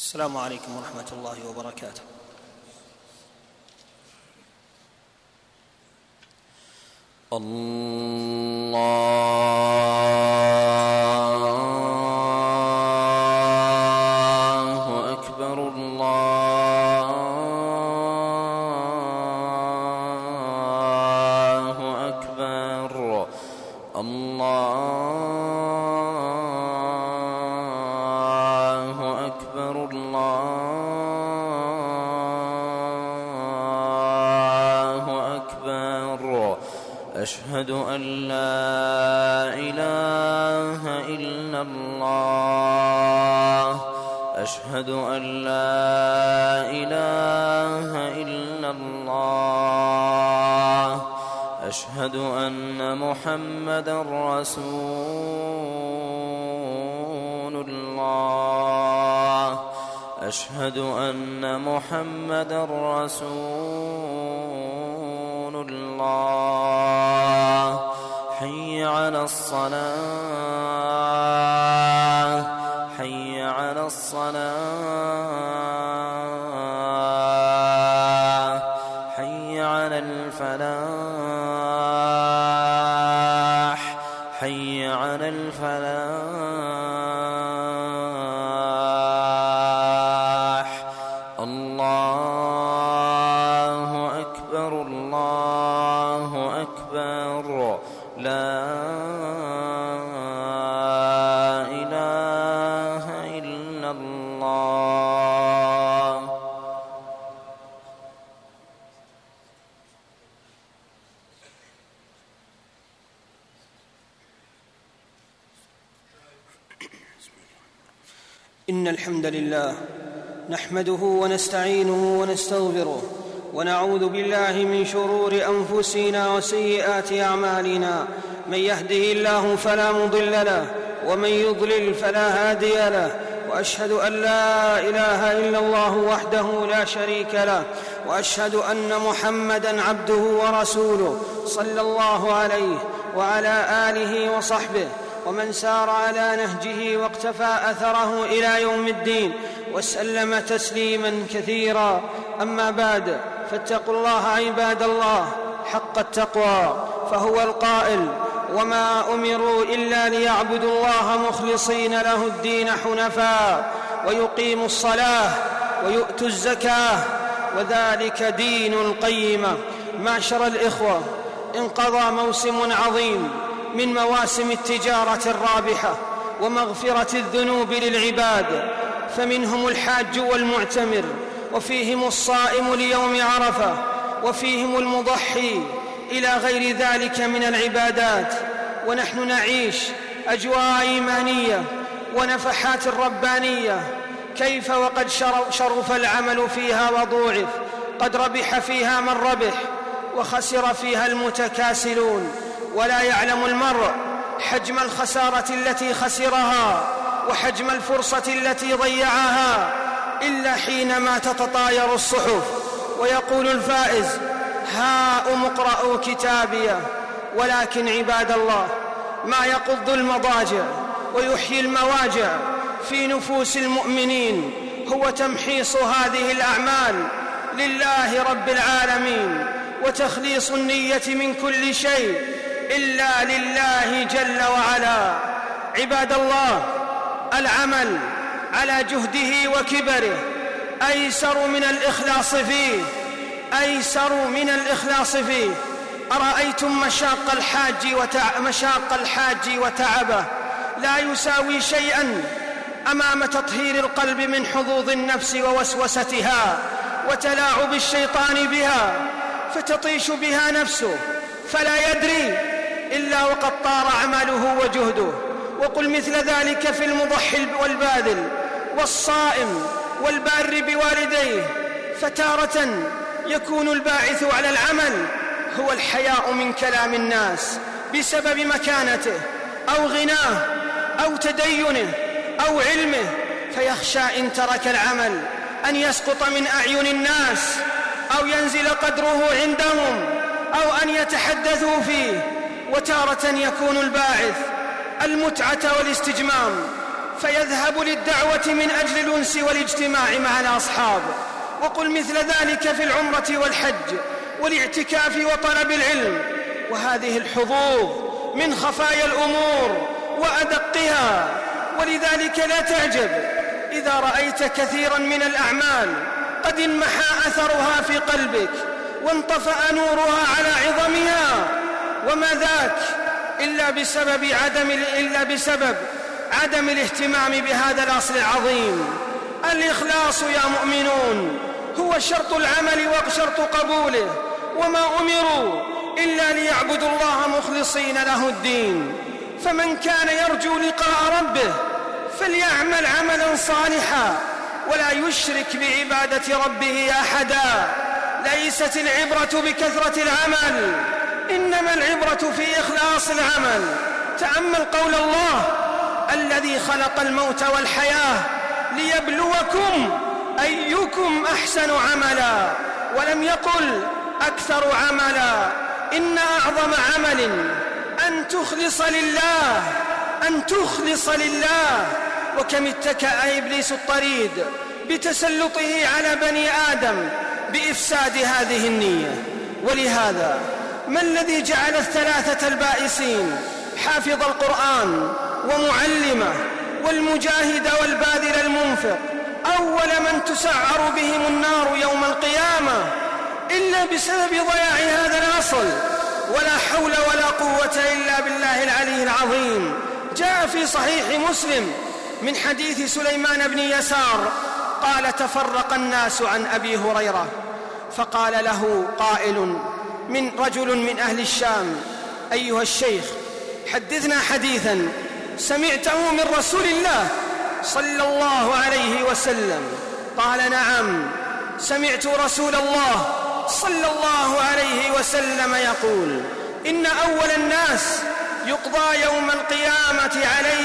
السلام عليكم ورحمة الله وبركاته. الله أكبر الله أكبر الله أكبر الله أكبر. أشهد أن لا إله إلا الله أشهد أن لا إله إلا الله أشهد أن محمدًا رسول الله أشهد أن محمدًا رسول الله. حي على الصلاة حي على الصلاة حي على الفلاح حي على الفلاح. الله أكبر الله أكبر. لا إله إلا الله. إن الحمد لله نحمده ونستعينه ونستغفره ونعوذ بالله من شرور أنفسنا وسيئات أعمالنا. من يهده الله فلا مضل له ومن يضلل فلا هادي له. وأشهد أن لا إله إلا الله وحده لا شريك له وأشهد أن محمدًا عبده ورسوله صلى الله عليه وعلى آله وصحبه ومن سار على نهجه واقتفى أثره إلى يوم الدين وسلم تسليما كثيرا. أما بعد، فاتقوا الله عباد الله حق التقوى، فهو القائل: وما أمروا إلا ليعبدوا الله مخلصين له الدين حنفاء ويقيموا الصلاة ويؤتوا الزكاة وذلك دين القيمة. معشر الإخوة، انقضى موسم عظيم من مواسم التجارة الرابحة ومغفرة الذنوب للعباد، فمنهم الحاج والمعتمر، وفيهم الصائم ليوم عرفة، وفيهم المضحي، إلى غير ذلك من العبادات. ونحن نعيش أجواء إيمانية ونفحات ربانية. كيف وقد شرف العمل فيها وضوعف، قد ربح فيها من ربح وخسر فيها المتكاسلون. ولا يعلم المرء حجم الخسارة التي خسرها وحجم الفرصة التي ضيعها إلا حينما تتطاير الصحف ويقول الفائز: هاؤم اقرءوا كتابيه. ولكن عباد الله، ما يقض المضاجع ويحيي المواجع في نفوس المؤمنين هو تمحيص هذه الأعمال لله رب العالمين، وتخليص النية من كل شيء إلا لله جل وعلا. عباد الله، العمل على جهده وكبره أيسر من الإخلاص فيه أرأيتم مشاق الحاج وتعبه لا يساوي شيئا أمام تطهير القلب من حظوظ النفس ووسوستها وتلاعب الشيطان بها، فتطيش بها نفسه فلا يدري إلا وقد طار عمله وجهده. وقل مثل ذلك في المضحي والباذل والصائم والبار بوالديه. فتارة يكون الباعث على العمل هو الحياء من كلام الناس بسبب مكانته أو غناه أو تدينه أو علمه، فيخشى إن ترك العمل أن يسقط من أعين الناس أو ينزل قدره عندهم أو أن يتحدثوا فيه. وتارة يكون الباعث المتعة والاستجمام، فيذهب للدعوة من أجل الأنس والاجتماع مع الأصحاب. وقل مثل ذلك في العمرة والحج والاعتكاف وطلب العلم. وهذه الحظوظ من خفايا الأمور وأدقها، ولذلك لا تعجب إذا رأيت كثيرا من الأعمال قد انمحى أثرها في قلبك وانطفأ نورها على عظمها، وما ذاك إلا بسبب عدم الاهتمام بهذا الأصل العظيم. الإخلاص يا مؤمنون هو شرط العمل وشرط قبوله، وما أمروا إلا ليعبدوا الله مخلصين له الدين. فمن كان يرجو لقاء ربه فليعمل عملا صالحا ولا يشرك بعبادة ربه أحدا. ليست العبرة بكثرة العمل، إنما العبرة في إخلاص العمل. تأمل قول الله: الذي خلق الموت والحياة ليبلوكم أيكم أحسن عملا، ولم يقل أكثر عملا. إن أعظم عمل أن تخلص لله. وكم اتكأ إبليس الطريد بتسلطه على بني آدم بإفساد هذه النية. ولهذا ما الذي جعل الثلاثة البائسين، حافظ القرآن ومعلمه والمجاهد والباذل المنفق، أول من تسعر بهم النار يوم القيامة إلا بسبب ضياع هذا الأصل؟ ولا حول ولا قوة إلا بالله العلي العظيم. جاء في صحيح مسلم من حديث سليمان بن يسار قال: تفرق الناس عن أبي هريرة، فقال له قائل رجل من أهل الشام: أيها الشيخ، حدثنا حديثا سمعته من رسول الله صلى الله عليه وسلم. قال: نعم، سمعت رسول الله صلى الله عليه وسلم يقول: إن أول الناس يقضى يوم القيامة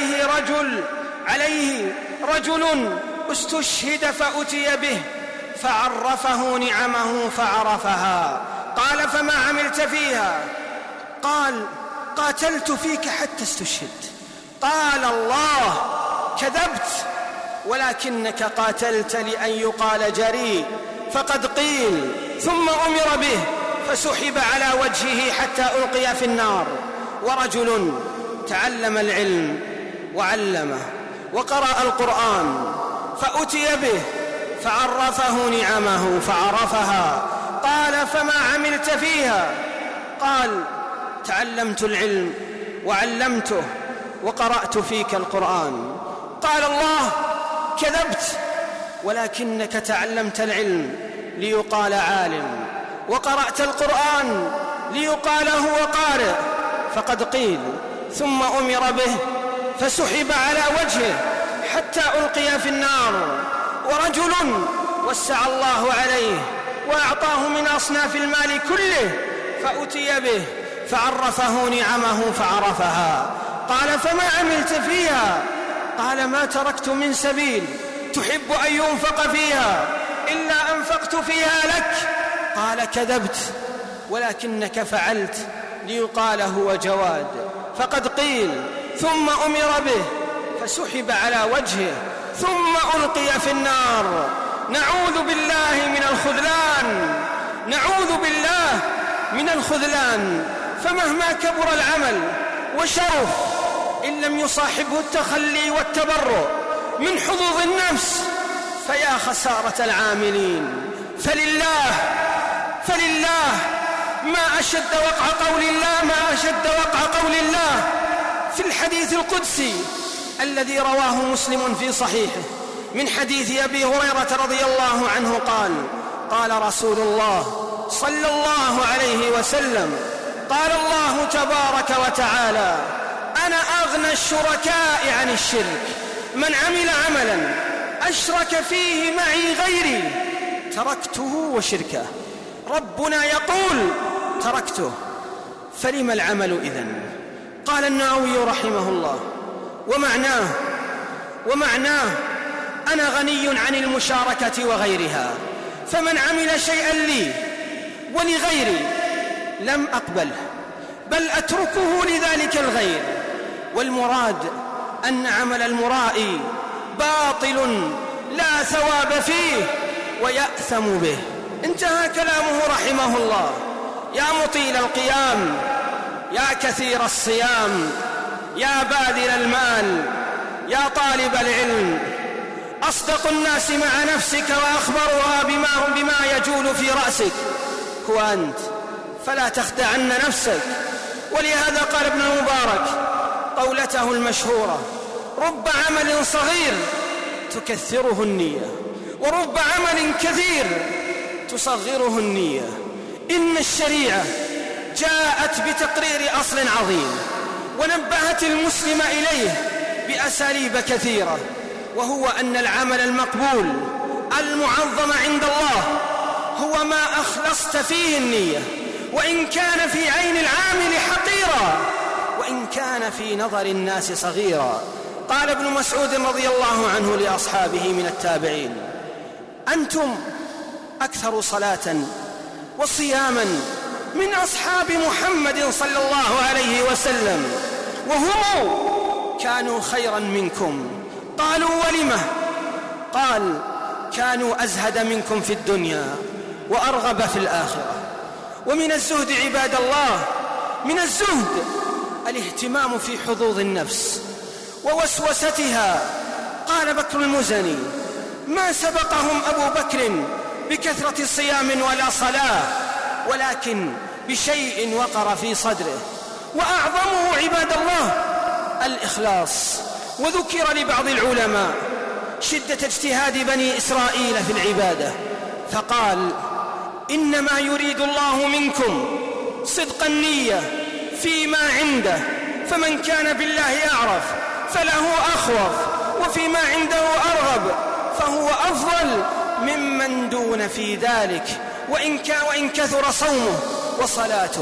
عليه رجل استشهد فأتي به فعرفه نعمه فعرفها. قال: فما عملت فيها؟ قال: قاتلت فيك حتى استشهد. قال الله: كذبت، ولكنك قاتلت لأن يقال جريء، فقد قيل. ثم أمر به فسحب على وجهه حتى ألقي في النار. ورجل تعلم العلم وعلمه وقرأ القرآن فأتي به فعرفه نعمه فعرفها. قال: فما عملت فيها؟ قال: تعلمت العلم وعلمته وقرأت فيك القرآن. قال الله: كذبت، ولكنك تعلمت العلم ليقال عالم، وقرأت القرآن ليقال هو قارئ، فقد قيل. ثم أمر به فسحب على وجهه حتى ألقي في النار. ورجل وسع الله عليه وأعطاه من أصناف المال كله فأتي به فعرفه نعمه فعرفها. قال: فما عملت فيها؟ قال: ما تركت من سبيل تحب أن ينفق فيها إلا أنفقت فيها لك. قال: كذبت، ولكنك فعلت ليقال هو جواد، فقد قيل. ثم أمر به فسحب على وجهه ثم ألقي في النار. نعوذ بالله من الخذلان، نعوذ بالله من الخذلان. فمهما كبر العمل وشرف إن لم يصاحبه التخلي والتبرؤ من حظوظ النفس فيا خسارة العاملين. فلله ما أشد وقع قول الله، ما أشد وقع قول الله في الحديث القدسي الذي رواه مسلم في صحيحه من حديث أبي هريرة رضي الله عنه قال: قال رسول الله صلى الله عليه وسلم: قال الله تبارك وتعالى: أنا أغنى الشركاء عن الشرك، من عمل عملا أشرك فيه معي غيري تركته وشركه. ربنا يقول: تركته، فلم العمل إذن؟ قال النووي رحمه الله: ومعناه أنا غني عن المشاركة وغيرها، فمن عمل شيئا لي ولغيري لم أقبله، بل أتركه لذلك الغير. والمراد أن عمل المرائي باطل لا ثواب فيه ويأثم به. انتهى كلامه رحمه الله. يا مطيل القيام، يا كثير الصيام، يا باذل المال، يا طالب العلم، أصدق الناس مع نفسك وأخبرها بما يجول في رأسك هو أنت، فلا تخدعن نفسك. ولهذا قال ابن المبارك قولته المشهورة: رب عمل صغير تكثره النية، ورب عمل كثير تصغره النية. إن الشريعة جاءت بتقرير أصل عظيم ونبهت المسلم إليه بأساليب كثيرة، وهو أن العمل المقبول المعظم عند الله هو ما أخلصت فيه النية، وإن كان في عين العامل حقيرا، وإن كان في نظر الناس صغيرا. قال ابن مسعود رضي الله عنه لأصحابه من التابعين: أنتم أكثر صلاة وصياما من أصحاب محمد صلى الله عليه وسلم، وهم كانوا خيرا منكم. قالوا: ولمه؟ قال: كانوا أزهد منكم في الدنيا وأرغب في الآخرة. ومن الزهد عباد الله، من الزهد الاهتمام في حظوظ النفس ووسوستها. قال بكر المزني: ما سبقهم أبو بكر بكثرة صيام ولا صلاة، ولكن بشيء وقر في صدره، وأعظمه عباد الله الإخلاص. وذكر لبعض العلماء شدة اجتهاد بني إسرائيل في العبادة، فقال: إنما يريد الله منكم صدق النية فيما عنده، فمن كان بالله أعرف فله أخوف، وفيما عنده أرغب فهو أفضل ممن دون في ذلك، وإن كثر صومه وصلاته.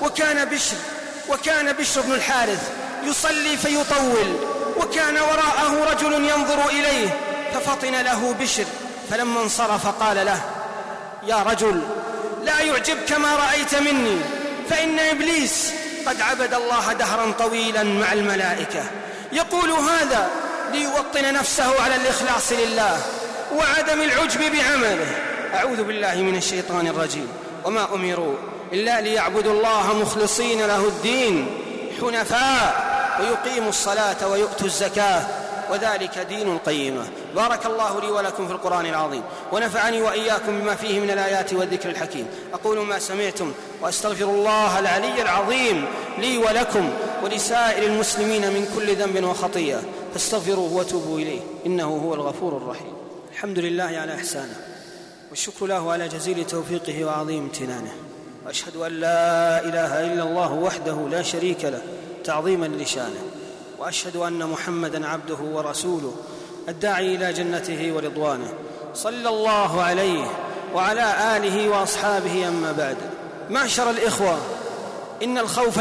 وكان بشر بن الحارث يصلي فيطول، وكان وراءه رجل ينظر إليه، ففطن له بشر، فلما انصرف قال له: يا رجل، لا يعجبك ما رأيت مني، فإن إبليس قد عبد الله دهرا طويلا مع الملائكة، يقول هذا ليوطن نفسه على الإخلاص لله وعدم العجب بعمله. أعوذ بالله من الشيطان الرجيم. وما أمروا إلا ليعبدوا الله مخلصين له الدين حنفاء ويقيموا الصلاة ويؤتوا الزكاة وذلك دين القيمة. بارك الله لي ولكم في القرآن العظيم، ونفعني وإياكم بما فيه من الآيات والذكر الحكيم. أقول ما سمعتم وأستغفر الله العلي العظيم لي ولكم ولسائر المسلمين من كل ذنب وخطيئة، فاستغفروه وتوبوا إليه إنه هو الغفور الرحيم. الحمد لله على إحسانه، والشكر له على جزيل توفيقه وعظيم امتنانه، وأشهد أن لا إله إلا الله وحده لا شريك له تعظيما لشانه، وأشهد أن محمدا عبده ورسوله الداعي إلى جنته ورضوانه، صلى الله عليه وعلى آله وأصحابه. أما بعد، معشر الإخوة، إن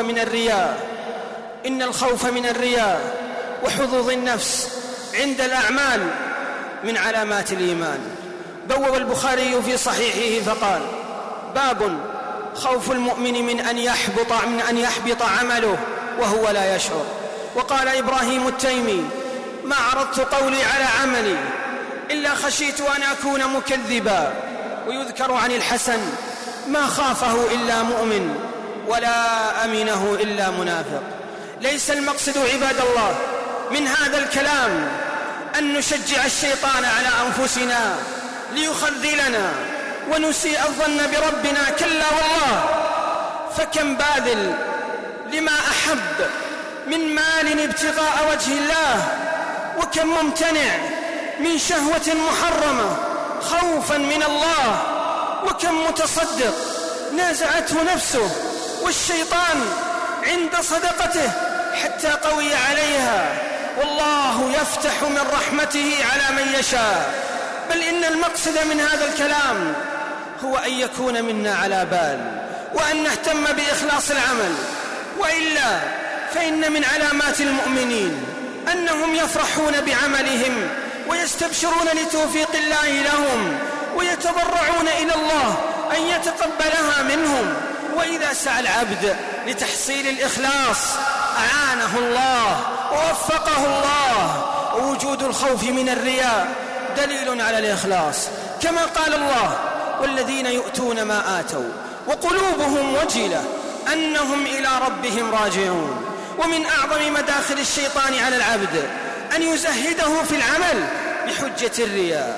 الخوف من الرياء وحظوظ النفس عند الأعمال من علامات الإيمان. بوب البخاري في صحيحه فقال: باب خوف المؤمن من أن يحبط عمله وهو لا يشعر. وقال إبراهيم التيمي: ما عرضت قولي على عملي إلا خشيت أن أكون مكذبا. ويذكر عن الحسن: ما خافه إلا مؤمن ولا أمنه إلا منافق. ليس المقصد عباد الله من هذا الكلام أن نشجع الشيطان على أنفسنا ليخذلنا ونسيء الظن بربنا، كلا والله، فكم باذل لما أحب من مال ابتغاء وجه الله، وكم ممتنع من شهوة محرمة خوفا من الله، وكم متصدق نازعته نفسه والشيطان عند صدقته حتى قوي عليها، والله يفتح من رحمته على من يشاء. بل إن المقصد من هذا الكلام هو أن يكون منا على بال، وأن نهتم بإخلاص العمل، وإلا فإن من علامات المؤمنين أنهم يفرحون بعملهم ويستبشرون لتوفيق الله لهم، ويتضرعون إلى الله أن يتقبلها منهم. وإذا سعى العبد لتحصيل الإخلاص أعانه الله ووفقه الله. ووجود الخوف من الرياء دليل على الإخلاص، كما قال الله: والذين يؤتون ما آتوا وقلوبهم وجلة أنهم إلى ربهم راجعون. ومن أعظم مداخل الشيطان على العبد أن يزهده في العمل بحجة الرياء،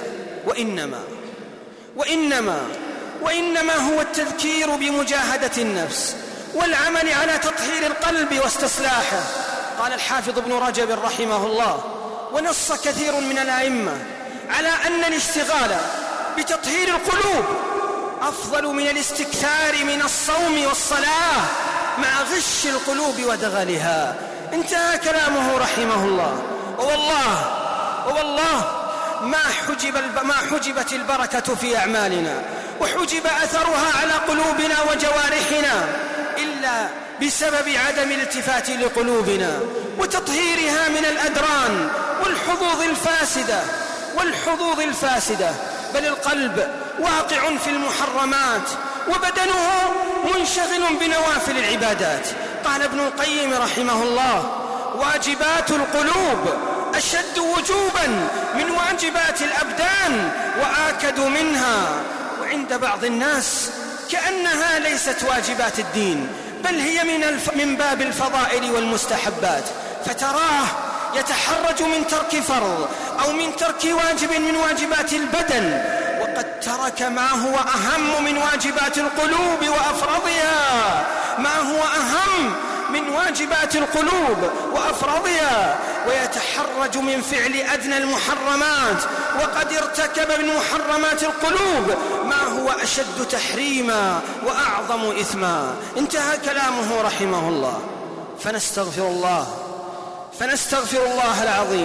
وإنما هو التذكير بمجاهدة النفس والعمل على تطهير القلب واستصلاحه. قال الحافظ ابن رجب رحمه الله: ونص كثير من الأئمة على أن الاشتغال بتطهير القلوب أفضل من الاستكثار من الصوم والصلاة مع غش القلوب ودغلها. انتهى كلامه رحمه الله. ووالله ما حجبت البركة في أعمالنا وحجب أثرها على قلوبنا وجوارحنا إلا بسبب عدم الالتفات لقلوبنا وتطهيرها من الأدران والحظوظ الفاسدة. بل القلب واقع في المحرمات وبدنه منشغل بنوافل العبادات. قال ابن القيم رحمه الله: واجبات القلوب أشد وجوبا من واجبات الأبدان وآكد منها. وعند بعض الناس كأنها ليست واجبات الدين، بل هي من باب الفضائل والمستحبات، فتراه يتحرج من ترك فرض أو من ترك واجب من واجبات البدن، وقد ترك ما هو أهم من واجبات القلوب وأفرضها، ويتحرج من فعل أدنى المحرمات، وقد ارتكب من محرمات القلوب ما هو أشد تحريما وأعظم إثما. انتهى كلامه رحمه الله. فنستغفر الله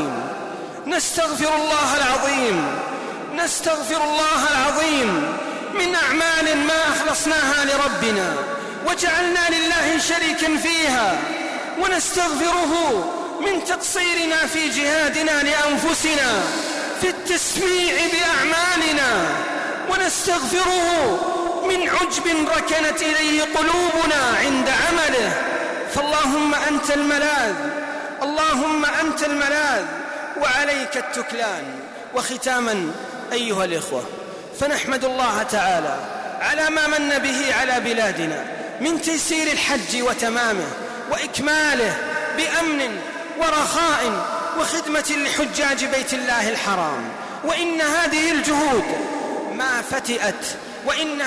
العظيم من أعمال ما أخلصناها لربنا وجعلنا لله شريكا فيها، ونستغفره من تقصيرنا في جهادنا لأنفسنا في التسميع بأعمالنا، ونستغفره من عجب ركنت إليه قلوبنا عند عمله. فاللهم أنت الملاذ وعليك التكلان. وختاما أيها الإخوة، فنحمد الله تعالى على ما من به على بلادنا من تيسير الحج وتمامه وإكماله بأمن ورخاء وخدمة لحجاج بيت الله الحرام. وإن هذه الجهود ما فتئت، وإن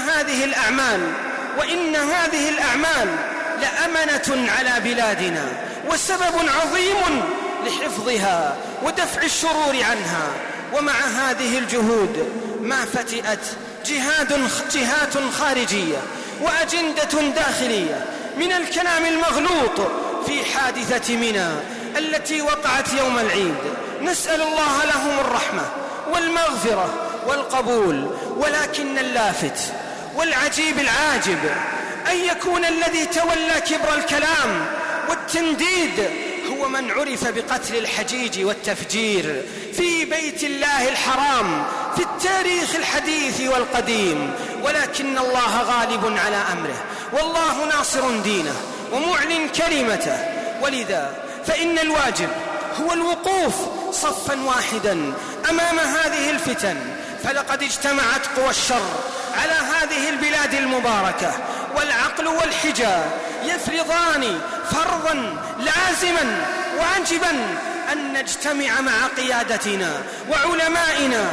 هذه الأعمال لأمنة على بلادنا وسبب عظيم لحفظها ودفع الشرور عنها. ومع هذه الجهود ما فتئت جهات خارجية وأجندة داخلية من الكلام المغلوط في حادثة منى التي وقعت يوم العيد. نسأل الله لهم الرحمة والمغفرة والقبول، ولكن اللافت والعجيب العاجب أن يكون الذي تولى كبر الكلام والتنديد هو من عرف بقتل الحجيج والتفجير في بيت الله الحرام في التاريخ الحديث والقديم. ولكن الله غالب على أمره، والله ناصر دينه ومعلن كلمته. ولذا فإن الواجب هو الوقوف صفا واحدا أمام هذه الفتن، فلقد اجتمعت قوى الشر على هذه البلاد المباركة، والعقل والحجة يفرضان فرضا لازما واجبا أن نجتمع مع قيادتنا وعلمائنا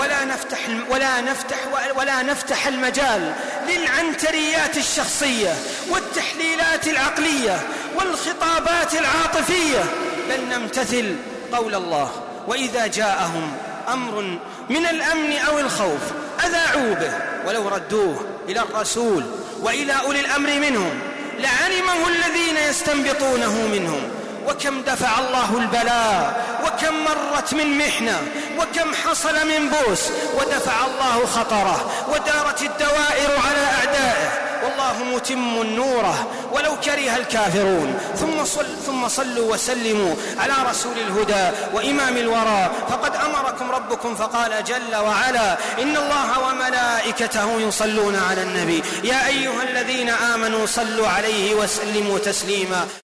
ولا نفتح المجال للعنتريات الشخصية والتحليلات العقلية والخطابات العاطفية، بل نمتثل قول الله: وإذا جاءهم أمر من الأمن أو الخوف أذاعوا به ولو ردوه إلى الرسول وإلى أولي الأمر منهم لعلمه الذين يستنبطونه منهم. وكم دفع الله البلاء، وكم مرت من محنة، وكم حصل من بوس ودفع الله خطره، ودارت الدوائر على أعدائه، والله والله متم نوره ولو كره الكافرون. ثم صلوا وسلموا على رسول الهدى وإمام الورى، فقد أمركم ربكم فقال جل وعلا: إن الله وملائكته يصلون على النبي يا أيها الذين آمنوا صلوا عليه وسلموا تسليما.